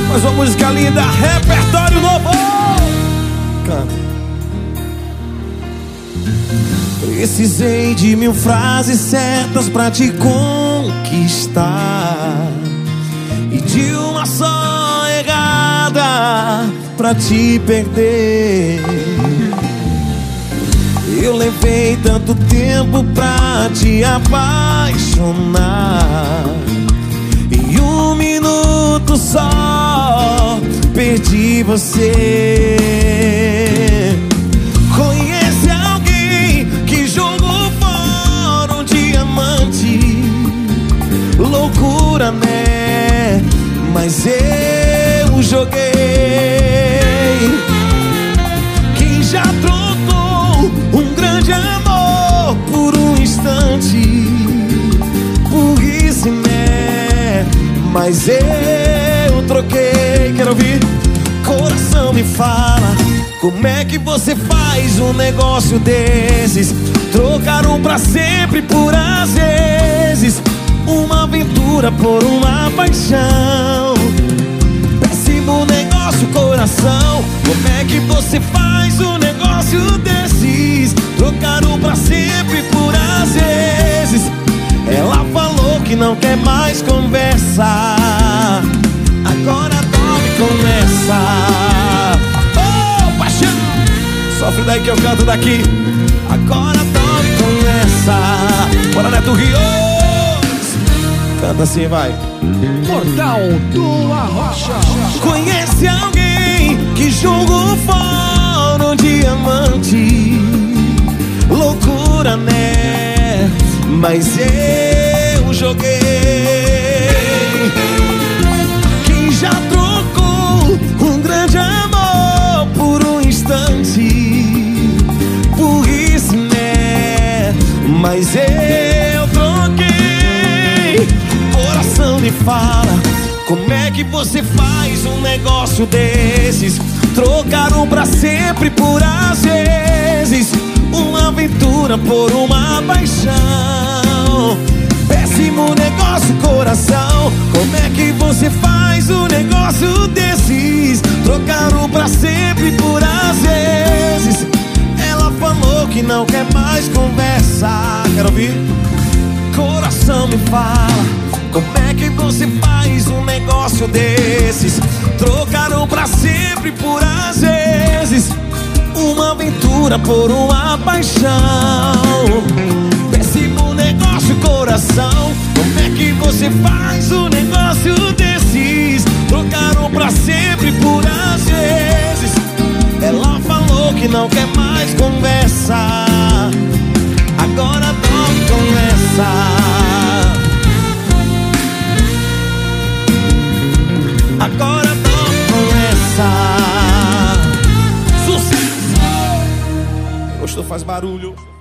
Mais uma música linda, repertório novo. Canta. Precisei de 1000 frases certas pra te conquistar e de uma só errada pra te perder. Eu levei tanto tempo pra te apaixonar, em 1 minuto só perdi você. Conhece alguém que jogou fora um diamante? Loucura, né? Mas eu joguei. Quem já trocou um grande amor por um instante? Burrice, né? Mas eu troquei. Quero ouvir? Coração, me fala, como é que você faz um negócio desses? Trocar um pra sempre por às vezes, uma aventura por uma paixão. Péssimo negócio, coração. Como é que você faz um negócio desses? Trocar um pra sempre por às vezes. Ela falou que não quer mais conversa, agora dorme com essa. Oh, paixão! Sofre daí que eu canto daqui. Agora dorme com essa. Bora, Neto Rios! Canta assim, vai. Portal do Arrocha. Conhece alguém que jogou fora um diamante? Loucura, né? Mas eu joguei. Quem já trocou um grande amor por um instante? Burrice, né? Mas eu troquei. Coração, me fala, como é que você faz um negócio desses? Trocar um pra sempre por às vezes, uma aventura por uma paixão. Péssimo negócio, coração. Como é que você faz um negócio desses? Trocar um pra sempre por às vezes. Ela falou que não quer mais conversa. Quero ouvir? Coração, me fala, como é que você faz um negócio desses? Trocar um pra sempre por às vezes, uma aventura por uma paixão. Péssimo negócio, coração. Como é que você faz um negócio desses? Trocar um pra sempre por às vezes. Ela falou que não quer mais conversa, agora dorme com essa. Agora dorme com essa. Sucesso! Gostou? Faz barulho.